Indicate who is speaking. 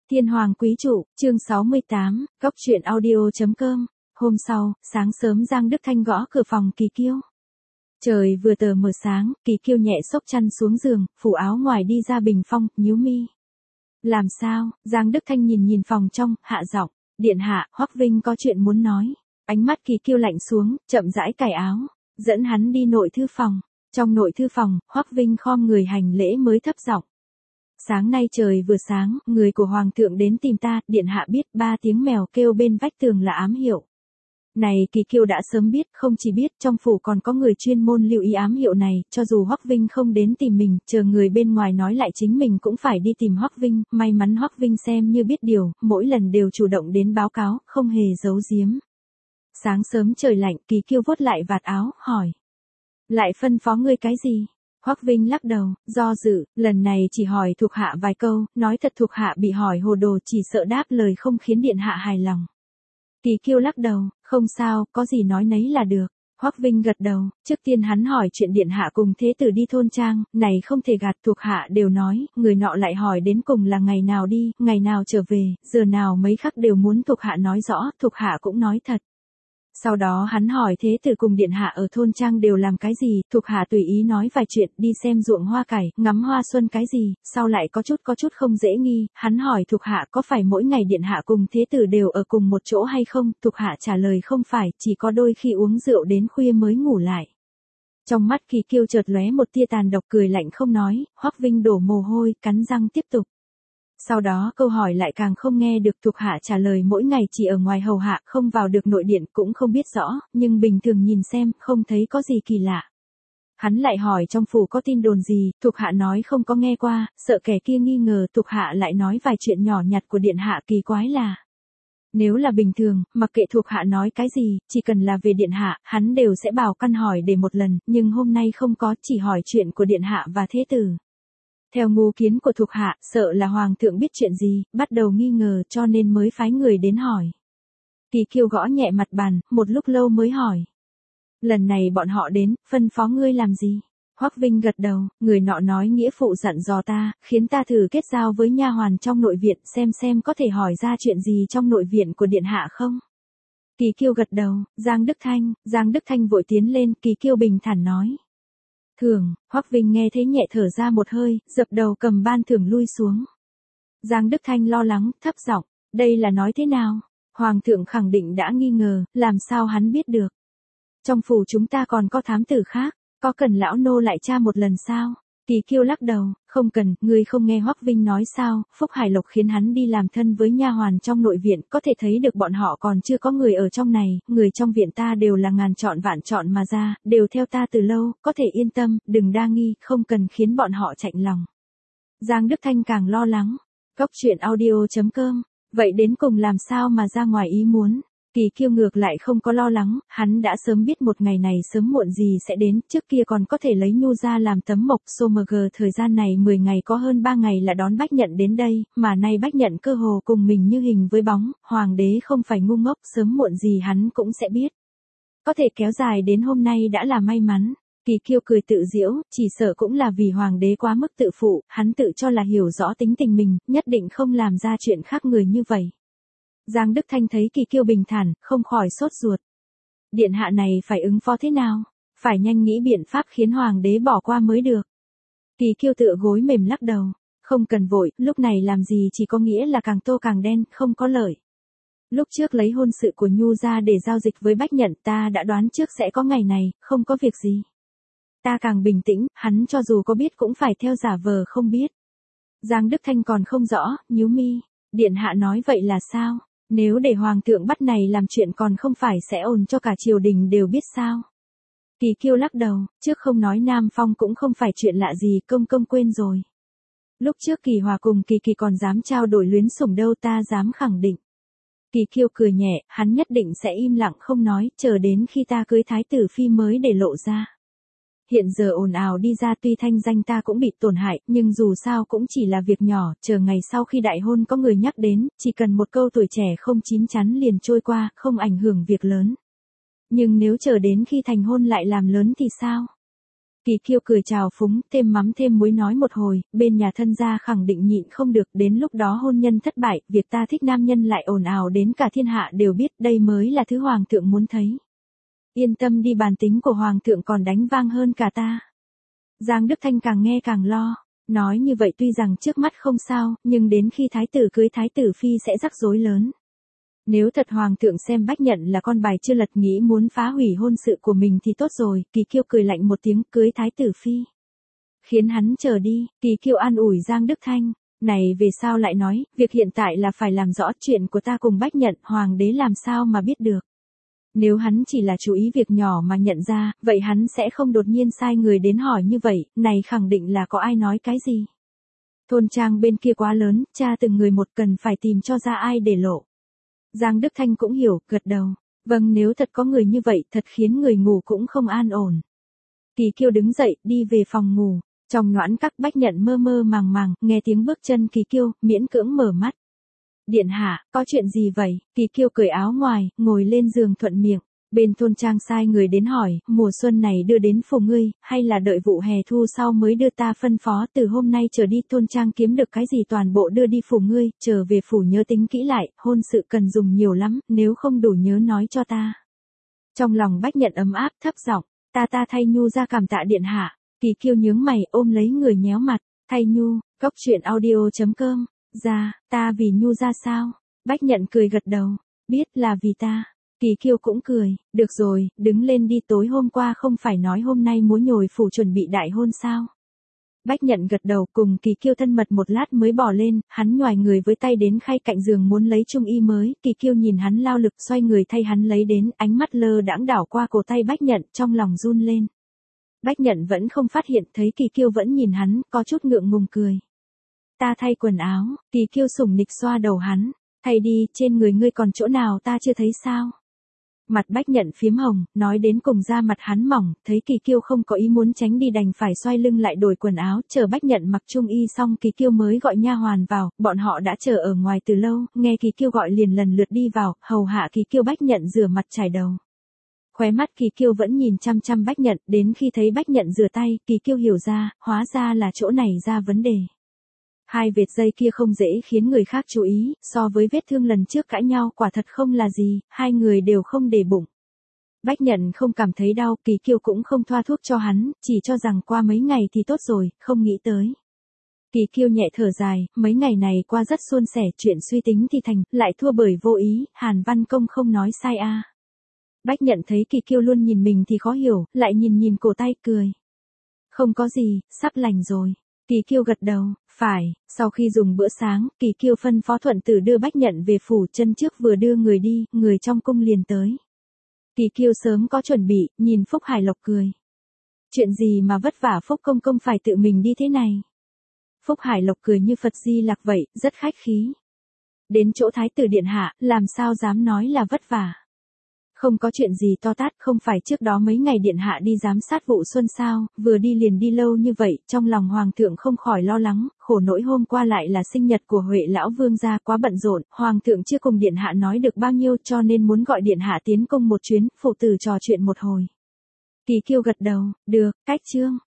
Speaker 1: Thiên Hoàng Quý Trụ, chương 68, Góc truyện audio.com. Hôm sau, sáng sớm Giang Đức Thanh gõ cửa phòng Kỳ Kiêu. Trời vừa tờ mờ sáng, Kỳ Kiêu nhẹ xốc chăn xuống giường, phủ áo ngoài đi ra bình phong, nhíu mi. Làm sao? Giang Đức Thanh nhìn phòng trong, hạ giọng, điện hạ, Hoắc Vinh có chuyện muốn nói. Ánh mắt Kỳ Kiêu lạnh xuống, chậm rãi cài áo, dẫn hắn đi nội thư phòng. Trong nội thư phòng, Hoắc Vinh khom người hành lễ mới thấp giọng. Sáng nay trời vừa sáng, người của Hoàng thượng đến tìm ta, điện hạ biết 3 tiếng mèo kêu bên vách tường là ám hiệu. Này Kỳ Kiêu đã sớm biết, không chỉ biết, trong phủ còn có người chuyên môn lưu ý ám hiệu này, cho dù Hoắc Vinh không đến tìm mình, chờ người bên ngoài nói lại chính mình cũng phải đi tìm Hoắc Vinh, may mắn Hoắc Vinh xem như biết điều, mỗi lần đều chủ động đến báo cáo, không hề giấu giếm. Sáng sớm trời lạnh, Kỳ Kiêu vuốt lại vạt áo, hỏi. Lại phân phó ngươi cái gì? Hoắc Vinh lắc đầu, do dự, lần này chỉ hỏi thuộc hạ vài câu, nói thật thuộc hạ bị hỏi hồ đồ, chỉ sợ đáp lời không khiến điện hạ hài lòng. Kỳ Kiêu lắc đầu, không sao, có gì nói nấy là được. Hoắc Vinh gật đầu, trước tiên hắn hỏi chuyện điện hạ cùng thế tử đi thôn trang, này không thể gạt, thuộc hạ đều nói, người nọ lại hỏi đến cùng là ngày nào đi, ngày nào trở về, giờ nào mấy khắc đều muốn thuộc hạ nói rõ, thuộc hạ cũng nói thật. Sau đó hắn hỏi thế tử cùng điện hạ ở thôn trang đều làm cái gì, thuộc hạ tùy ý nói vài chuyện, đi xem ruộng hoa cải, ngắm hoa xuân cái gì, sau lại có chút không dễ nghi, hắn hỏi thuộc hạ có phải mỗi ngày điện hạ cùng thế tử đều ở cùng một chỗ hay không, thuộc hạ trả lời không phải, chỉ có đôi khi uống rượu đến khuya mới ngủ lại. Trong mắt Kỳ Kiêu chợt lóe một tia tàn độc, cười lạnh không nói, Hoắc Vinh đổ mồ hôi, cắn răng tiếp tục. Sau đó câu hỏi lại càng không nghe được, thuộc hạ trả lời mỗi ngày chỉ ở ngoài hầu hạ, không vào được nội điện, cũng không biết rõ, nhưng bình thường nhìn xem, không thấy có gì kỳ lạ. Hắn lại hỏi trong phủ có tin đồn gì, thuộc hạ nói không có nghe qua, sợ kẻ kia nghi ngờ, thuộc hạ lại nói vài chuyện nhỏ nhặt của điện hạ, kỳ quái là. Nếu là bình thường, mặc kệ thuộc hạ nói cái gì, chỉ cần là về điện hạ, hắn đều sẽ bảo căn hỏi để một lần, nhưng hôm nay không có, chỉ hỏi chuyện của điện hạ và thế tử. Theo ngu kiến của thuộc hạ, sợ là Hoàng thượng biết chuyện gì, bắt đầu nghi ngờ cho nên mới phái người đến hỏi. Kỳ Kiêu gõ nhẹ mặt bàn, một lúc lâu mới hỏi. Lần này bọn họ đến, phân phó ngươi làm gì? Hoắc Vinh gật đầu, người nọ nói nghĩa phụ dặn dò ta, khiến ta thử kết giao với nha hoàn trong nội viện, xem có thể hỏi ra chuyện gì trong nội viện của điện hạ không? Kỳ Kiêu gật đầu, Giang Đức Thanh vội tiến lên, Kỳ Kiêu bình thản nói. Thưởng, Hoắc Vinh nghe thế nhẹ thở ra một hơi, dập đầu cầm ban thưởng lui xuống. Giang Đức Thanh lo lắng, thấp giọng, đây là nói thế nào? Hoàng thượng khẳng định đã nghi ngờ, làm sao hắn biết được? Trong phủ chúng ta còn có thám tử khác, có cần lão nô lại tra một lần sao? Kỳ Kiêu lắc đầu, không cần, ngươi không nghe Hoắc Vinh nói sao, Phúc Hải Lộc khiến hắn đi làm thân với nha hoàn trong nội viện, có thể thấy được bọn họ còn chưa có người ở trong này, người trong viện ta đều là ngàn chọn vạn chọn mà ra, đều theo ta từ lâu, có thể yên tâm, đừng đa nghi, không cần khiến bọn họ chạnh lòng. Giang Đức Thanh càng lo lắng. Góc truyện audio.com. Vậy đến cùng làm sao mà ra ngoài ý muốn? Kỳ Kiêu ngược lại không có lo lắng, hắn đã sớm biết một ngày này sớm muộn gì sẽ đến, trước kia còn có thể lấy nhu ra làm tấm mộc, SOMG thời gian này 10 ngày có hơn 3 ngày là đón Bách Nhận đến đây, mà nay Bách Nhận cơ hồ cùng mình như hình với bóng, hoàng đế không phải ngu ngốc, sớm muộn gì hắn cũng sẽ biết. Có thể kéo dài đến hôm nay đã là may mắn. Kỳ Kiêu cười tự giễu, chỉ sợ cũng là vì hoàng đế quá mức tự phụ, hắn tự cho là hiểu rõ tính tình mình, nhất định không làm ra chuyện khác người như vậy. Giang Đức Thanh thấy Kỳ Kiêu bình thản, không khỏi sốt ruột. Điện hạ này phải ứng phó thế nào? Phải nhanh nghĩ biện pháp khiến hoàng đế bỏ qua mới được. Kỳ Kiêu tựa gối mềm lắc đầu. Không cần vội, lúc này làm gì chỉ có nghĩa là càng tô càng đen, không có lợi. Lúc trước lấy hôn sự của Nhu ra để giao dịch với Bách Nhận, ta đã đoán trước sẽ có ngày này, không có việc gì. Ta càng bình tĩnh, hắn cho dù có biết cũng phải theo giả vờ không biết. Giang Đức Thanh còn không rõ, nhíu mi. Điện hạ nói vậy là sao? Nếu để hoàng thượng bắt này làm chuyện còn không phải sẽ ồn cho cả triều đình đều biết sao? Kỳ Kiêu lắc đầu, trước không nói Nam Phong cũng không phải chuyện lạ gì, công quên rồi. Lúc trước Kỳ Hòa cùng Kỳ còn dám trao đổi luyến sủng đâu, ta dám khẳng định. Kỳ Kiêu cười nhẹ, hắn nhất định sẽ im lặng không nói, chờ đến khi ta cưới thái tử phi mới để lộ ra. Hiện giờ ồn ào đi ra tuy thanh danh ta cũng bị tổn hại, nhưng dù sao cũng chỉ là việc nhỏ, chờ ngày sau khi đại hôn có người nhắc đến, chỉ cần một câu tuổi trẻ không chín chắn liền trôi qua, không ảnh hưởng việc lớn. Nhưng nếu chờ đến khi thành hôn lại làm lớn thì sao? Kỳ Kiêu cười chào phúng, thêm mắm thêm muối nói một hồi, bên nhà thân gia khẳng định nhịn không được, đến lúc đó hôn nhân thất bại, việc ta thích nam nhân lại ồn ào đến cả thiên hạ đều biết, đây mới là thứ hoàng thượng muốn thấy. Yên tâm đi, bản tính của hoàng thượng còn đánh vang hơn cả ta. Giang Đức Thanh càng nghe càng lo, nói như vậy tuy rằng trước mắt không sao, nhưng đến khi thái tử cưới thái tử phi sẽ rắc rối lớn. Nếu thật hoàng thượng xem Bách Nhận là con bài chưa lật nghĩ muốn phá hủy hôn sự của mình thì tốt rồi, Kỳ Kiêu cười lạnh một tiếng, cưới thái tử phi. Khiến hắn chờ đi, Kỳ Kiêu an ủi Giang Đức Thanh, này về sao lại nói, việc hiện tại là phải làm rõ chuyện của ta cùng Bách Nhận, hoàng đế làm sao mà biết được. Nếu hắn chỉ là chú ý việc nhỏ mà nhận ra, vậy hắn sẽ không đột nhiên sai người đến hỏi như vậy, này khẳng định là có ai nói cái gì. Thôn trang bên kia quá lớn, cha từng người một cần phải tìm cho ra ai để lộ. Giang Đức Thanh cũng hiểu, gật đầu. Vâng, nếu thật có người như vậy, thật khiến người ngủ cũng không an ổn. Kỳ Kiêu đứng dậy, đi về phòng ngủ. Trong noãn các Bách Nhận mơ mơ màng màng, nghe tiếng bước chân Kỳ Kiêu, miễn cưỡng mở mắt. Điện hạ, có chuyện gì vậy? Kỳ Kiêu cởi áo ngoài, ngồi lên giường thuận miệng. Bên thôn trang sai người đến hỏi, mùa xuân này đưa đến phủ ngươi, hay là đợi vụ hè thu sau mới đưa ta phân phó, từ hôm nay trở đi thôn trang kiếm được cái gì toàn bộ đưa đi phủ ngươi, trở về phủ nhớ tính kỹ lại, hôn sự cần dùng nhiều lắm, nếu không đủ nhớ nói cho ta. Trong lòng Bách Nhận ấm áp thấp giọng, ta thay Nhu ra cảm tạ điện hạ. Kỳ Kiêu nhướng mày ôm lấy người nhéo mặt, thay Nhu, góc truyện audio.com, ra, ta vì Nhu ra sao? Bách Nhận cười gật đầu, biết là vì ta. Kỳ Kiêu cũng cười, được rồi, đứng lên đi, tối hôm qua không phải nói hôm nay múa nhồi phủ chuẩn bị đại hôn sao? Bách Nhận gật đầu, cùng Kỳ Kiêu thân mật một lát mới bỏ lên, hắn nhoài người với tay đến khay cạnh giường muốn lấy trung y mới, Kỳ Kiêu nhìn hắn lao lực xoay người thay hắn lấy đến, ánh mắt lơ đãng đảo qua cổ tay Bách Nhận, trong lòng run lên. Bách Nhận vẫn không phát hiện, thấy Kỳ Kiêu vẫn nhìn hắn, có chút ngượng ngùng cười. Ta thay quần áo, Kỳ Kiêu sủng nịch xoa đầu hắn, thay đi, trên người ngươi còn chỗ nào ta chưa thấy sao? Mặt Bách Nhận phiếm hồng, nói đến cùng da mặt hắn mỏng, thấy Kỳ Kiêu không có ý muốn tránh đi đành phải xoay lưng lại đổi quần áo, chờ Bách Nhận mặc trung y xong Kỳ Kiêu mới gọi nha hoàn vào, bọn họ đã chờ ở ngoài từ lâu, nghe Kỳ Kiêu gọi liền lần lượt đi vào, hầu hạ Kỳ Kiêu. Bách Nhận rửa mặt chải đầu. Khóe mắt Kỳ Kiêu vẫn nhìn chăm chăm Bách Nhận, đến khi thấy Bách Nhận rửa tay, Kỳ Kiêu hiểu ra, hóa ra là chỗ này ra vấn đề. Hai vệt dây kia không dễ khiến người khác chú ý, so với vết thương lần trước cãi nhau quả thật không là gì, hai người đều không để bụng. Bách Nhận không cảm thấy đau, Kỳ Kiêu cũng không thoa thuốc cho hắn, chỉ cho rằng qua mấy ngày thì tốt rồi, không nghĩ tới. Kỳ Kiêu nhẹ thở dài, mấy ngày này qua rất suôn sẻ, chuyện suy tính thì thành, lại thua bởi vô ý, Hàn Văn Công không nói sai a. Bách Nhận thấy Kỳ Kiêu luôn nhìn mình thì khó hiểu, lại nhìn cổ tay cười. Không có gì, sắp lành rồi. Kỳ Kiêu gật đầu, phải, sau khi dùng bữa sáng, Kỳ Kiêu phân phó Thuận Tử đưa Bách Nhận về phủ, chân trước vừa đưa người đi, người trong cung liền tới. Kỳ Kiêu sớm có chuẩn bị, nhìn Phúc Hải Lộc cười. Chuyện gì mà vất vả Phúc công công phải tự mình đi thế này? Phúc Hải Lộc cười như Phật Di Lặc vậy, rất khách khí. Đến chỗ Thái tử điện hạ, làm sao dám nói là vất vả. Không có chuyện gì to tát, không phải trước đó mấy ngày điện hạ đi giám sát vụ xuân sao, vừa đi liền đi lâu như vậy, trong lòng hoàng thượng không khỏi lo lắng, khổ nỗi hôm qua lại là sinh nhật của Huệ lão vương gia, quá bận rộn, hoàng thượng chưa cùng điện hạ nói được bao nhiêu cho nên muốn gọi điện hạ tiến cung một chuyến, phụ tử trò chuyện một hồi. Kỳ Kiêu gật đầu, được, cách chương.